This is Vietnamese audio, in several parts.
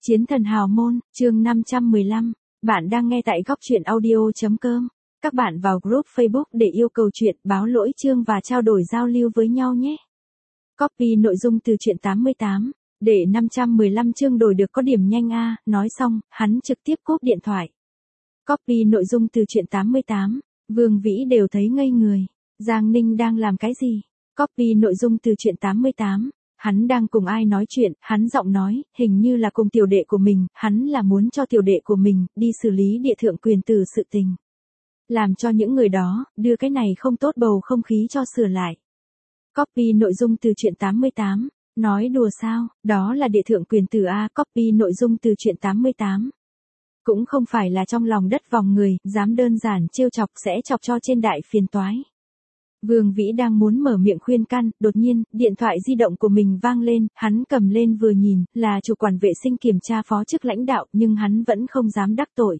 Chiến thần hào môn, chương 515. Bạn đang nghe tại góc truyện audio.com. Các bạn vào group Facebook để yêu cầu chuyện, báo lỗi chương và trao đổi giao lưu với nhau nhé. Copy nội dung từ truyện 88. Để 515 chương đổi được có điểm nhanh a. Nói xong, hắn trực tiếp cúp điện thoại. Copy nội dung từ truyện 88. Vương Vĩ đều thấy ngây người. Giang Ninh đang làm cái gì? Copy nội dung từ truyện 88. Hắn đang cùng ai nói chuyện, hắn giọng nói, hình như là cùng tiểu đệ của mình, hắn là muốn cho tiểu đệ của mình, đi xử lý địa thượng quyền tử sự tình. Làm cho những người đó, đưa cái này không tốt bầu không khí cho sửa lại. Copy nội dung từ truyện 88. Nói đùa sao, đó là địa thượng quyền tử a. Copy nội dung từ truyện 88. Cũng không phải là trong lòng đất vòng người, dám đơn giản trêu chọc sẽ chọc cho trên đại phiền toái. Vương Vĩ đang muốn mở miệng khuyên can, đột nhiên, điện thoại di động của mình vang lên, hắn cầm lên vừa nhìn, là chủ quản vệ sinh kiểm tra phó chức lãnh đạo, nhưng hắn vẫn không dám đắc tội.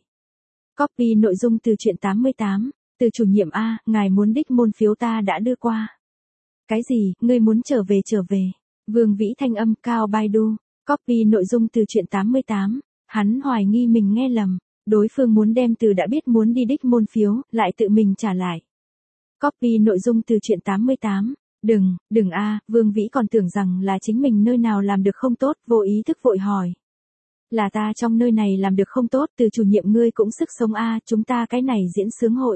Copy nội dung từ truyện 88, từ chủ nhiệm A, ngài muốn đích môn phiếu ta đã đưa qua. Cái gì, ngươi muốn trở về. Vương Vĩ thanh âm cao Baidu. Copy nội dung từ truyện 88, hắn hoài nghi mình nghe lầm, đối phương muốn đem từ đã biết muốn đi đích môn phiếu, lại tự mình trả lại. Copy nội dung từ truyện 88. Đừng a. Vương Vĩ còn tưởng rằng là chính mình nơi nào làm được không tốt, vô ý thức vội hỏi. Là ta trong nơi này làm được không tốt, từ chủ nhiệm ngươi cũng sức sống a, chúng ta cái này diễn sướng hội.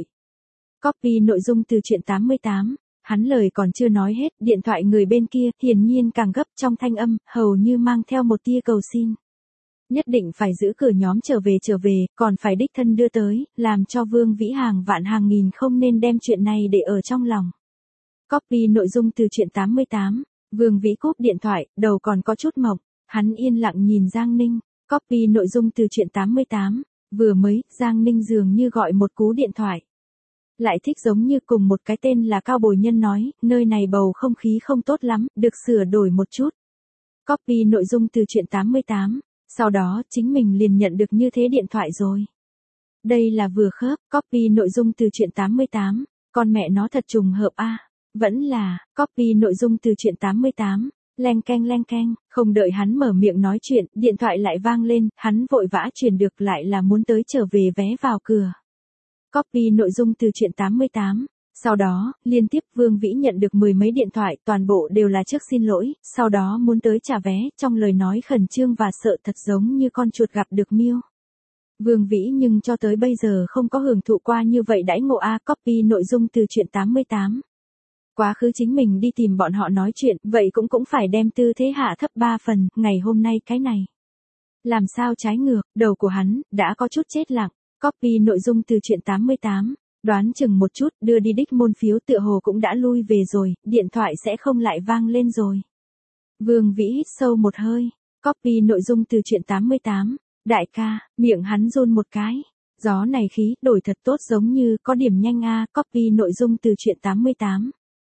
Copy nội dung từ truyện 88. Hắn lời còn chưa nói hết, điện thoại người bên kia, hiển nhiên càng gấp trong thanh âm, hầu như mang theo một tia cầu xin. Nhất định phải giữ cửa nhóm trở về, còn phải đích thân đưa tới, làm cho Vương Vĩ hàng vạn hàng nghìn không nên đem chuyện này để ở trong lòng. Copy nội dung từ truyện 88. Vương Vĩ cúp điện thoại, đầu còn có chút mộng, hắn yên lặng nhìn Giang Ninh. Copy nội dung từ truyện 88. Vừa mới, Giang Ninh dường như gọi một cú điện thoại. Lại thích giống như cùng một cái tên là Cao Bồi Nhân nói, nơi này bầu không khí không tốt lắm, được sửa đổi một chút. Copy nội dung từ truyện 88. Sau đó, chính mình liền nhận được như thế điện thoại rồi. Đây là vừa khớp, copy nội dung từ truyện 88, con mẹ nó thật trùng hợp a. Vẫn là, copy nội dung từ truyện 88, leng keng, không đợi hắn mở miệng nói chuyện, điện thoại lại vang lên, hắn vội vã chuyển được lại là muốn tới trở về vé vào cửa. Copy nội dung từ truyện 88. Sau đó, liên tiếp Vương Vĩ nhận được mười mấy điện thoại, toàn bộ đều là trước xin lỗi, sau đó muốn tới trả vé, trong lời nói khẩn trương và sợ thật giống như con chuột gặp được miêu. Vương Vĩ nhưng cho tới bây giờ không có hưởng thụ qua như vậy đãi ngộ a. Copy nội dung từ truyện 88. Quá khứ chính mình đi tìm bọn họ nói chuyện, vậy cũng phải đem tư thế hạ thấp 3 phần, ngày hôm nay cái này. Làm sao trái ngược, đầu của hắn, đã có chút chết lặng. Copy nội dung từ truyện 88. Đoán chừng một chút, đưa đi đích môn phiếu tựa hồ cũng đã lui về rồi, điện thoại sẽ không lại vang lên rồi. Vương Vĩ hít sâu một hơi. Copy nội dung từ truyện 88. Đại ca, miệng hắn run một cái. Gió này khí, đổi thật tốt giống như có điểm nhanh a. Copy nội dung từ truyện 88.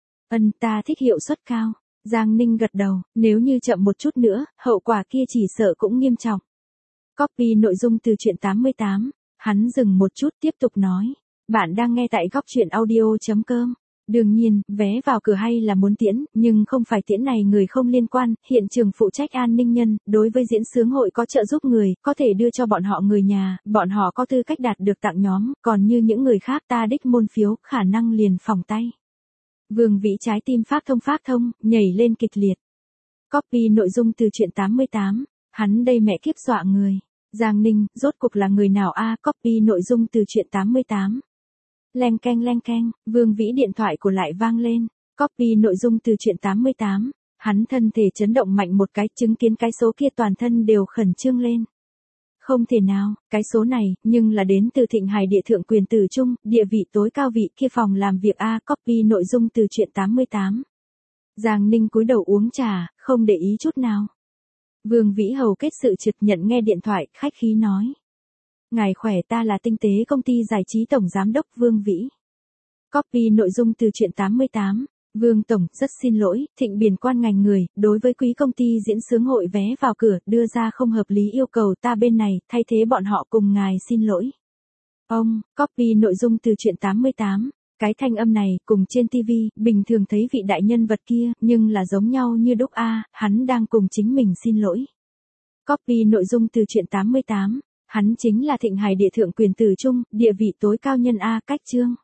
Ta thích hiệu suất cao. Giang Ninh gật đầu, nếu như chậm một chút nữa, hậu quả kia chỉ sợ cũng nghiêm trọng. Copy nội dung từ truyện 88. Hắn dừng một chút tiếp tục nói. Bạn đang nghe tại góc truyện audio.com. Đương nhiên, vé vào cửa hay là muốn tiễn, nhưng không phải tiễn này người không liên quan, hiện trường phụ trách an ninh nhân, đối với diễn sướng hội có trợ giúp người, có thể đưa cho bọn họ người nhà, bọn họ có tư cách đạt được tặng nhóm, còn như những người khác ta đích môn phiếu, khả năng liền phòng tay. Vương Vĩ trái tim phát thông, nhảy lên kịch liệt. Copy nội dung từ truyện 88. Hắn đây mẹ kiếp dọa người. Giang Ninh, rốt cuộc là người nào a? Copy nội dung từ truyện 88. Leng keng, Vương Vĩ điện thoại của lại vang lên. Copy nội dung từ truyện 88. Hắn thân thể chấn động mạnh một cái, chứng kiến cái số kia toàn thân đều khẩn trương lên. Không thể nào, cái số này, nhưng là đến từ Thịnh Hải địa thượng quyền tử trung, địa vị tối cao vị kia phòng làm việc a. Copy nội dung từ truyện 88. Giang Ninh cúi đầu uống trà, không để ý chút nào. Vương Vĩ hầu kết sự trực nhận nghe điện thoại, khách khí nói. Ngài khỏe, ta là Tinh tế công ty giải trí tổng giám đốc Vương Vĩ. Copy nội dung từ truyện 88. Vương Tổng, rất xin lỗi, Thịnh Biền quan ngành người, đối với quý công ty diễn sướng hội vé vào cửa, đưa ra không hợp lý yêu cầu ta bên này, thay thế bọn họ cùng ngài xin lỗi. Ông, copy nội dung từ truyện 88. Cái thanh âm này, cùng trên TV, bình thường thấy vị đại nhân vật kia, nhưng là giống nhau như đúc a, hắn đang cùng chính mình xin lỗi. Copy nội dung từ truyện 88. Hắn chính là Thịnh Hải Địa Thượng Quyền Tử Trung, địa vị tối cao nhân A. Cách Chương.